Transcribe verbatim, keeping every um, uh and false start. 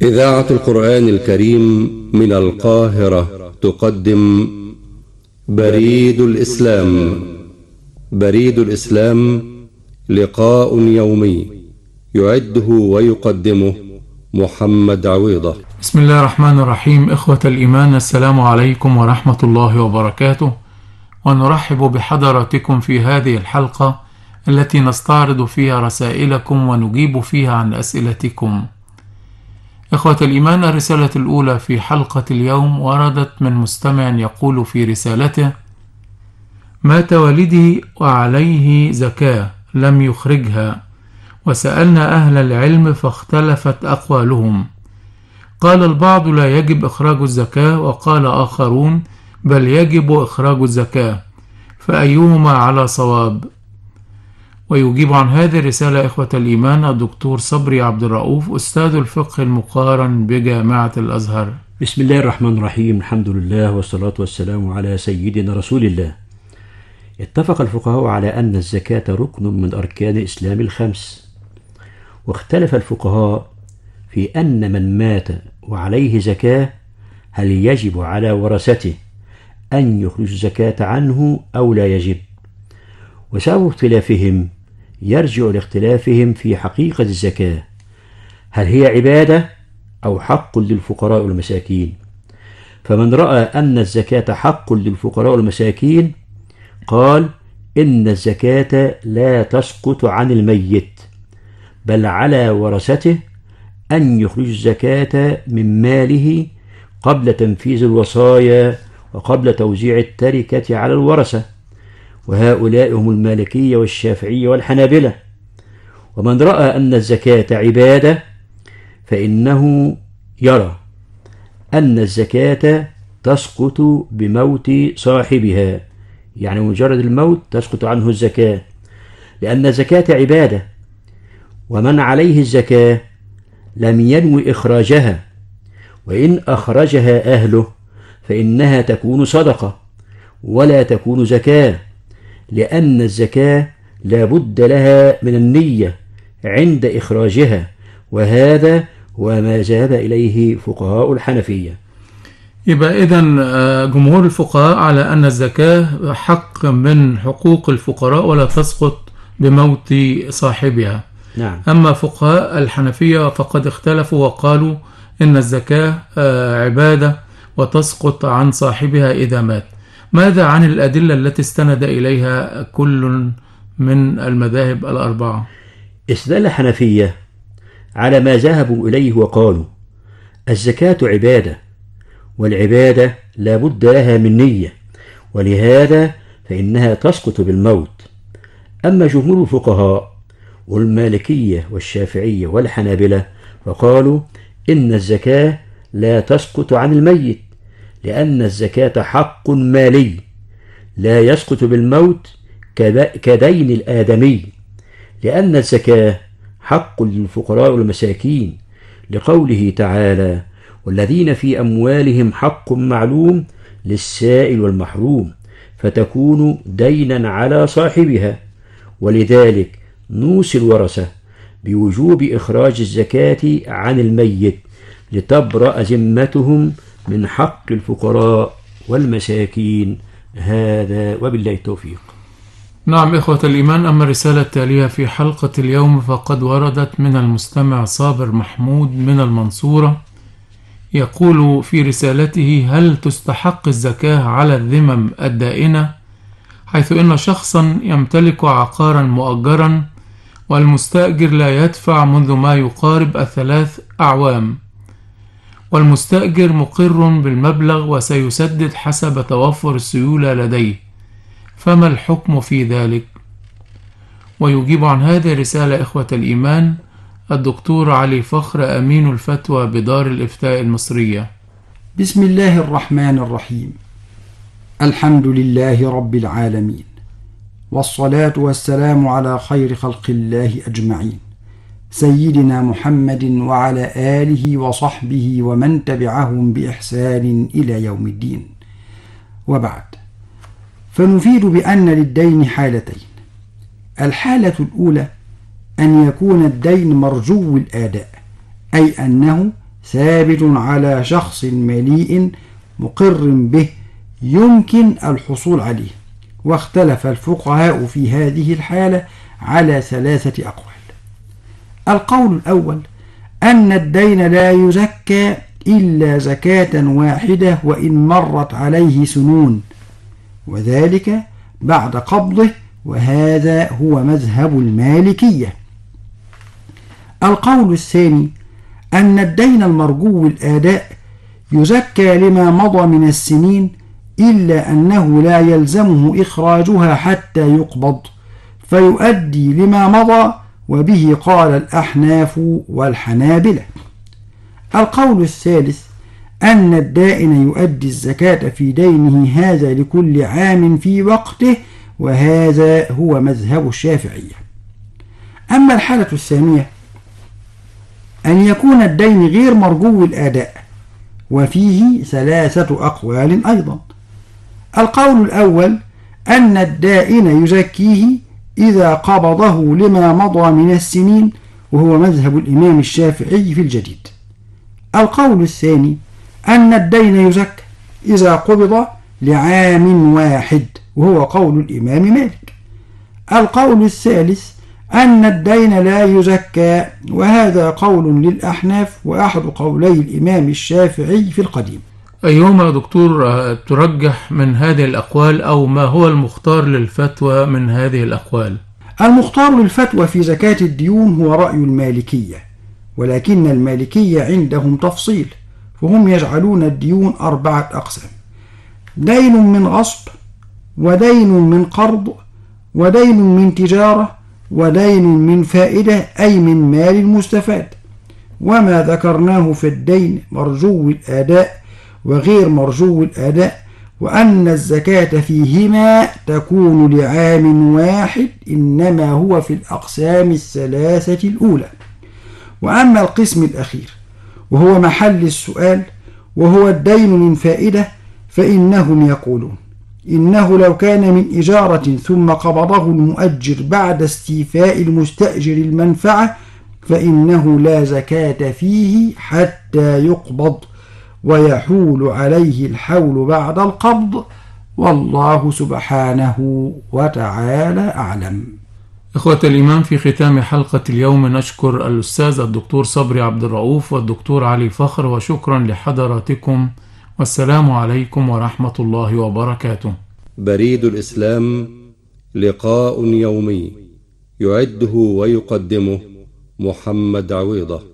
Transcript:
إذاعة القرآن الكريم من القاهرة تقدم بريد الإسلام. بريد الإسلام لقاء يومي يعده ويقدمه محمد عويضة. بسم الله الرحمن الرحيم. إخوة الإيمان، السلام عليكم ورحمة الله وبركاته، ونرحب بحضراتكم في هذه الحلقة التي نستعرض فيها رسائلكم ونجيب فيها عن أسئلتكم. إخوة الإيمان، الرسالة الأولى في حلقة اليوم وردت من مستمع يقول في رسالته: مات والدي وعليه زكاة لم يخرجها، وسألنا أهل العلم فاختلفت أقوالهم. قال البعض لا يجب إخراج الزكاة، وقال آخرون بل يجب إخراج الزكاة، فأيهما على صواب؟ ويجيب عن هذه الرسالة إخوة الإيمان الدكتور صبري عبد الرؤوف، أستاذ الفقه المقارن بجامعة الأزهر. بسم الله الرحمن الرحيم، الحمد لله والصلاة والسلام على سيدنا رسول الله. اتفق الفقهاء على أن الزكاة ركن من أركان الإسلام الخمس، واختلف الفقهاء في أن من مات وعليه زكاة هل يجب على ورثته أن يخرجوا الزكاة عنه أو لا يجب. وسبب اختلافهم يرجع لاختلافهم في حقيقة الزكاة، هل هي عبادة أو حق للفقراء والمساكين؟ فمن رأى أن الزكاة حق للفقراء والمساكين قال إن الزكاة لا تسقط عن الميت، بل على ورثته أن يخرجوا الزكاة من ماله قبل تنفيذ الوصايا وقبل توزيع التركة على الورثة، وهؤلاء هم المالكية والشافعية والحنابلة. ومن رأى أن الزكاة عبادة فإنه يرى أن الزكاة تسقط بموت صاحبها، يعني مجرد الموت تسقط عنه الزكاة، لأن الزكاة عبادة، ومن عليه الزكاة لم ينوي إخراجها، وإن أخرجها أهله فإنها تكون صدقة ولا تكون زكاة، لأن الزكاة لا بد لها من النية عند إخراجها، وهذا هو ما ذهب إليه فقهاء الحنفية. يبقى إذن جمهور الفقهاء على أن الزكاة حق من حقوق الفقراء ولا تسقط بموت صاحبها. نعم. أما فقهاء الحنفية فقد اختلفوا وقالوا إن الزكاة عبادة وتسقط عن صاحبها إذا مات. ماذا عن الأدلة التي استند إليها كل من المذاهب الأربعة؟ استدل الحنفية على ما ذهبوا إليه وقالوا الزكاة عبادة، والعبادة لا بد لها من نية، ولهذا فإنها تسقط بالموت. أما جمهور الفقهاء والمالكية والشافعية والحنابلة فقالوا إن الزكاة لا تسقط عن الميت، لأن الزكاة حق مالي لا يسقط بالموت كدين الآدمي، لأن الزكاة حق للفقراء والمساكين، لقوله تعالى: والذين في أموالهم حق معلوم للسائل والمحروم، فتكون دينا على صاحبها. ولذلك نوصي الورثة بوجوب إخراج الزكاة عن الميت لتبرأ ذمتهم من حق الفقراء والمساكين. هذا وبالله التوفيق. نعم إخوة الإيمان، أما الرسالة التالية في حلقة اليوم فقد وردت من المستمع صابر محمود من المنصورة، يقول في رسالته: هل تستحق الزكاة على الذمم الدائنة، حيث إن شخصا يمتلك عقارا مؤجرا والمستأجر لا يدفع منذ ما يقارب الثلاث أعوام، والمستأجر مقر بالمبلغ وسيسدد حسب توفر السيولة لديه، فما الحكم في ذلك؟ ويجيب عن هذه الرسالة إخوة الإيمان الدكتور علي فخر أمين الفتوى بدار الإفتاء المصرية. بسم الله الرحمن الرحيم. الحمد لله رب العالمين، والصلاة والسلام على خير خلق الله أجمعين، سيدنا محمد وعلى آله وصحبه ومن تبعهم بإحسان إلى يوم الدين. وبعد، فنفيد بأن للدين حالتين: الحالة الأولى أن يكون الدين مرجو الآداء، أي أنه ثابت على شخص مليء مقر به يمكن الحصول عليه. واختلف الفقهاء في هذه الحالة على ثلاثة أقوال. القول الأول أن الدين لا يزكى إلا زكاة واحدة وإن مرت عليه سنون، وذلك بعد قبضه، وهذا هو مذهب المالكية. القول الثاني أن الدين المرجو الآداء يزكى لما مضى من السنين، إلا أنه لا يلزمه إخراجها حتى يقبض، فيؤدي لما مضى، وبه قال الأحناف والحنابلة. القول الثالث أن الدائن يؤدي الزكاة في دينه هذا لكل عام في وقته، وهذا هو مذهب الشافعية. أما الحالة الثانية أن يكون الدين غير مرجو الآداء، وفيه ثلاثة أقوال أيضا. القول الأول أن الدائن يزكيه إذا قبضه لما مضى من السنين، وهو مذهب الإمام الشافعي في الجديد. القول الثاني أن الدين يزكى إذا قبض لعام واحد، وهو قول الإمام مالك. القول الثالث أن الدين لا يزكى، وهذا قول للأحناف وأحد قولي الإمام الشافعي في القديم. أيهما يا دكتور ترجح من هذه الأقوال، أو ما هو المختار للفتوى من هذه الأقوال؟ المختار للفتوى في زكاة الديون هو رأي المالكية، ولكن المالكية عندهم تفصيل، فهم يجعلون الديون أربعة أقسام: دين من غصب، ودين من قرض، ودين من تجارة، ودين من فائدة أي من مال المستفاد. وما ذكرناه في الدين مرجو الآداء وغير مرجو الآداء، وأن الزكاة فيهما تكون لعام واحد، إنما هو في الأقسام الثلاثة الأولى. وأما القسم الأخير وهو محل السؤال، وهو الدين من فائدة، فإنهم يقولون إنه لو كان من إجارة ثم قبضه المؤجر بعد استيفاء المستأجر المنفعة، فإنه لا زكاة فيه حتى يقبض، ويحول عليه الحول بعد القبض، والله سبحانه وتعالى أعلم. إخوة الإيمان، في ختام حلقة اليوم نشكر الأستاذ الدكتور صبري عبد الرؤوف والدكتور علي فخر، وشكرا لحضراتكم، والسلام عليكم ورحمة الله وبركاته. بريد الإسلام، لقاء يومي يعده ويقدمه محمد عويضة.